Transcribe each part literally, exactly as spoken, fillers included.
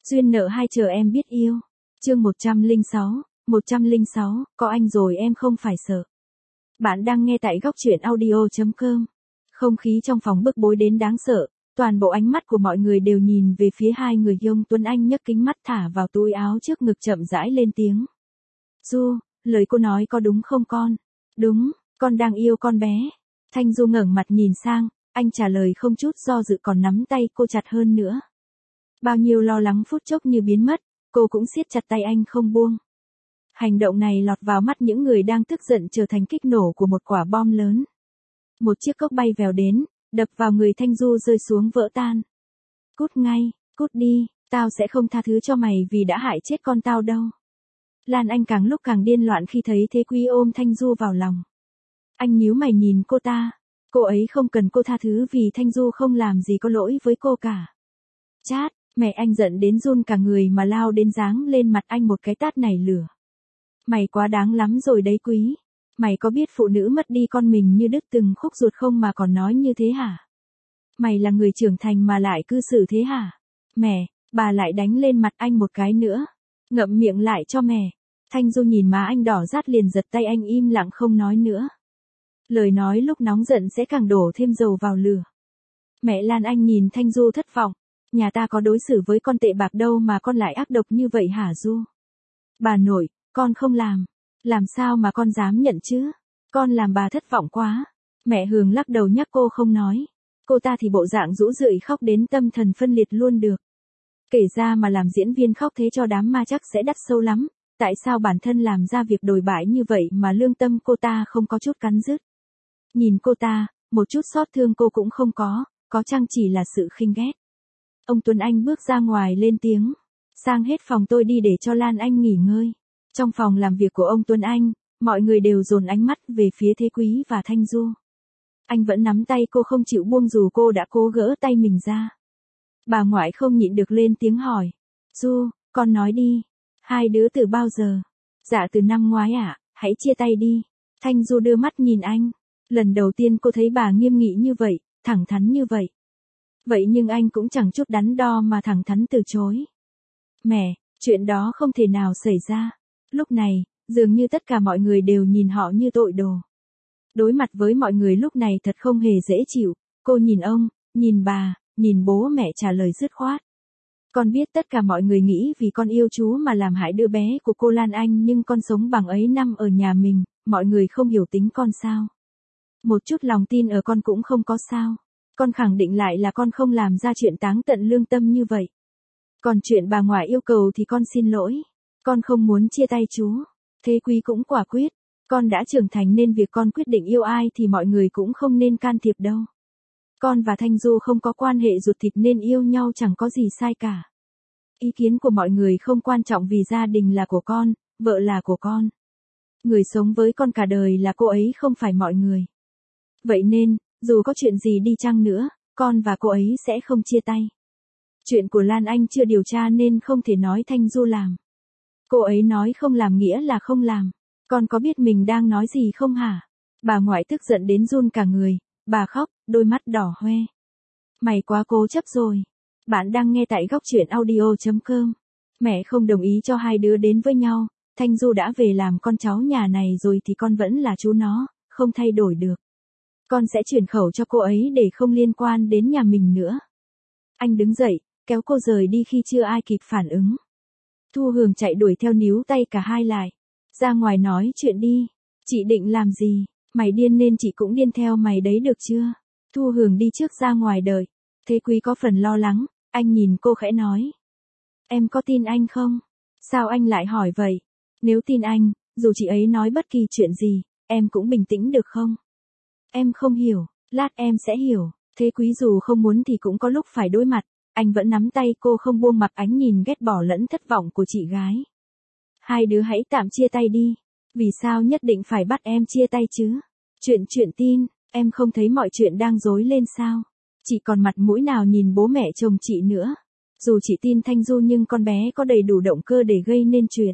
Duyên nợ hai chờ em biết yêu. Chương một trăm lẻ sáu, một trăm lẻ sáu, có anh rồi em không phải sợ. Bạn đang nghe tại góc truyện audio chấm com. Không khí trong phòng bức bối đến đáng sợ, toàn bộ ánh mắt của mọi người đều nhìn về phía hai người. Yong Tuấn Anh nhấc kính mắt thả vào túi áo trước ngực chậm rãi lên tiếng. Du, lời cô nói có đúng không con? Đúng, con đang yêu con bé. Thanh Du ngẩng mặt nhìn sang, anh trả lời không chút do dự còn nắm tay cô chặt hơn nữa. Bao nhiêu lo lắng phút chốc như biến mất, cô cũng siết chặt tay anh không buông. Hành động này lọt vào mắt những người đang tức giận trở thành kích nổ của một quả bom lớn. Một chiếc cốc bay vèo đến, đập vào người Thanh Du rơi xuống vỡ tan. Cút ngay, cút đi, tao sẽ không tha thứ cho mày vì đã hại chết con tao đâu. Lan Anh càng lúc càng điên loạn khi thấy Thế Quý ôm Thanh Du vào lòng. Anh nhíu mày nhìn cô ta, cô ấy không cần cô tha thứ vì Thanh Du không làm gì có lỗi với cô cả. Chát, mẹ anh giận đến run cả người mà lao đến giáng lên mặt anh một cái tát này lửa. Mày quá đáng lắm rồi đấy Quý. Mày có biết phụ nữ mất đi con mình như đứt từng khúc ruột không mà còn nói như thế hả? Mày là người trưởng thành mà lại cư xử thế hả? Mẹ, bà lại đánh lên mặt anh một cái nữa. Ngậm miệng lại cho mẹ. Thanh Du nhìn má anh đỏ rát liền giật tay anh im lặng không nói nữa. Lời nói lúc nóng giận sẽ càng đổ thêm dầu vào lửa. Mẹ Lan Anh nhìn Thanh Du thất vọng. Nhà ta có đối xử với con tệ bạc đâu mà con lại ác độc như vậy hả Du? Bà nội, con không làm. Làm sao mà con dám nhận chứ? Con làm bà thất vọng quá. Mẹ Hường lắc đầu nhắc cô không nói. Cô ta thì bộ dạng rũ rượi khóc đến tâm thần phân liệt luôn được. Kể ra mà làm diễn viên khóc thế cho đám ma chắc sẽ đắt sâu lắm. Tại sao bản thân làm ra việc đồi bại như vậy mà lương tâm cô ta không có chút cắn rứt? Nhìn cô ta, một chút xót thương cô cũng không có, có chăng chỉ là sự khinh ghét. Ông Tuấn Anh bước ra ngoài lên tiếng. Sang hết phòng tôi đi để cho Lan Anh nghỉ ngơi. Trong phòng làm việc của ông Tuấn Anh, mọi người đều dồn ánh mắt về phía Thế Quý và Thanh Du. Anh vẫn nắm tay cô không chịu buông dù cô đã cố gỡ tay mình ra. Bà ngoại không nhịn được lên tiếng hỏi. Du, con nói đi. Hai đứa từ bao giờ? Dạ từ năm ngoái ạ, à, hãy chia tay đi. Thanh Du đưa mắt nhìn anh. Lần đầu tiên cô thấy bà nghiêm nghị như vậy, thẳng thắn như vậy. Vậy nhưng anh cũng chẳng chút đắn đo mà thẳng thắn từ chối. Mẹ, chuyện đó không thể nào xảy ra. Lúc này, dường như tất cả mọi người đều nhìn họ như tội đồ. Đối mặt với mọi người lúc này thật không hề dễ chịu. Cô nhìn ông, nhìn bà, nhìn bố mẹ trả lời dứt khoát. Con biết tất cả mọi người nghĩ vì con yêu chú mà làm hại đứa bé của cô Lan Anh nhưng con sống bằng ấy năm ở nhà mình, mọi người không hiểu tính con sao. Một chút lòng tin ở con cũng không có sao. Con khẳng định lại là con không làm ra chuyện táng tận lương tâm như vậy. Còn chuyện bà ngoại yêu cầu thì con xin lỗi. Con không muốn chia tay chú. Thế Quý cũng quả quyết. Con đã trưởng thành nên việc con quyết định yêu ai thì mọi người cũng không nên can thiệp đâu. Con và Thanh Du không có quan hệ ruột thịt nên yêu nhau chẳng có gì sai cả. Ý kiến của mọi người không quan trọng vì gia đình là của con, vợ là của con. Người sống với con cả đời là cô ấy không phải mọi người. Vậy nên, dù có chuyện gì đi chăng nữa, con và cô ấy sẽ không chia tay. Chuyện của Lan Anh chưa điều tra nên không thể nói Thanh Du làm. Cô ấy nói không làm nghĩa là không làm. Con có biết mình đang nói gì không hả? Bà ngoại tức giận đến run cả người, bà khóc, đôi mắt đỏ hoe. Mày quá cố chấp rồi. Bạn đang nghe tại góc truyện audio chấm com. Mẹ không đồng ý cho hai đứa đến với nhau. Thanh Du đã về làm con cháu nhà này rồi thì con vẫn là chú nó, không thay đổi được. Con sẽ chuyển khẩu cho cô ấy để không liên quan đến nhà mình nữa. Anh đứng dậy, kéo cô rời đi khi chưa ai kịp phản ứng. Thu Hường chạy đuổi theo níu tay cả hai lại. Ra ngoài nói chuyện đi. Chị định làm gì? Mày điên nên chị cũng điên theo mày đấy được chưa? Thu Hường đi trước ra ngoài đợi. Thế Quý có phần lo lắng, anh nhìn cô khẽ nói. Em có tin anh không? Sao anh lại hỏi vậy? Nếu tin anh, dù chị ấy nói bất kỳ chuyện gì, em cũng bình tĩnh được không? Em không hiểu, lát em sẽ hiểu. Thế Quý dù không muốn thì cũng có lúc phải đối mặt. Anh vẫn nắm tay cô không buông mặc ánh nhìn ghét bỏ lẫn thất vọng của chị gái. Hai đứa hãy tạm chia tay đi. Vì sao nhất định phải bắt em chia tay chứ? Chuyện chuyện tin, em không thấy mọi chuyện đang rối lên sao? Chị còn mặt mũi nào nhìn bố mẹ chồng chị nữa? Dù chị tin Thanh Du nhưng con bé có đầy đủ động cơ để gây nên chuyện.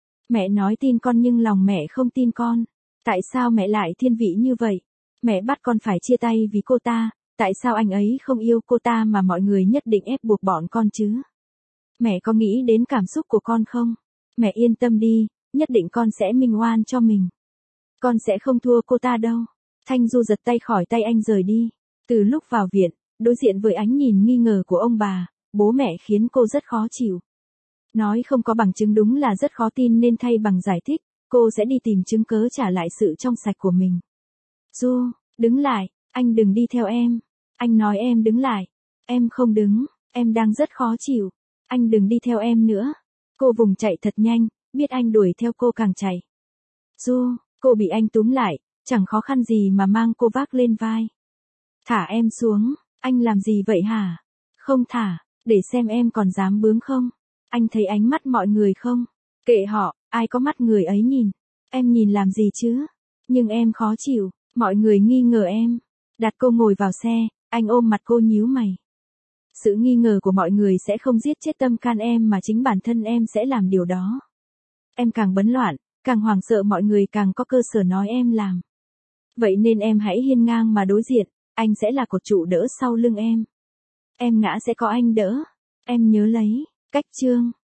Mẹ nói tin con nhưng lòng mẹ không tin con. Tại sao mẹ lại thiên vị như vậy? Mẹ bắt con phải chia tay vì cô ta. Tại sao anh ấy không yêu cô ta mà mọi người nhất định ép buộc bọn con chứ? Mẹ có nghĩ đến cảm xúc của con không? Mẹ yên tâm đi, nhất định con sẽ minh oan cho mình. Con sẽ không thua cô ta đâu. Thanh Du giật tay khỏi tay anh rời đi. Từ lúc vào viện, đối diện với ánh nhìn nghi ngờ của ông bà, bố mẹ khiến cô rất khó chịu. Nói không có bằng chứng đúng là rất khó tin nên thay bằng giải thích, cô sẽ đi tìm chứng cớ trả lại sự trong sạch của mình. Du, đứng lại, anh đừng đi theo em. Anh nói em đứng lại. Em không đứng, em đang rất khó chịu. Anh đừng đi theo em nữa. Cô vùng chạy thật nhanh, biết anh đuổi theo cô càng chạy. Du, cô bị anh túm lại, chẳng khó khăn gì mà mang cô vác lên vai. Thả em xuống, anh làm gì vậy hả? Không thả, để xem em còn dám bướng không? Anh thấy ánh mắt mọi người không? Kệ họ, ai có mắt người ấy nhìn. Em nhìn làm gì chứ? Nhưng em khó chịu, mọi người nghi ngờ em. Đặt cô ngồi vào xe, anh ôm mặt cô nhíu mày. Sự nghi ngờ của mọi người sẽ không giết chết tâm can em mà chính bản thân em sẽ làm điều đó. Em càng bấn loạn, càng hoảng sợ mọi người càng có cơ sở nói em làm. Vậy nên em hãy hiên ngang mà đối diện, anh sẽ là cột trụ đỡ sau lưng em. Em ngã sẽ có anh đỡ. Em nhớ lấy, cách chương.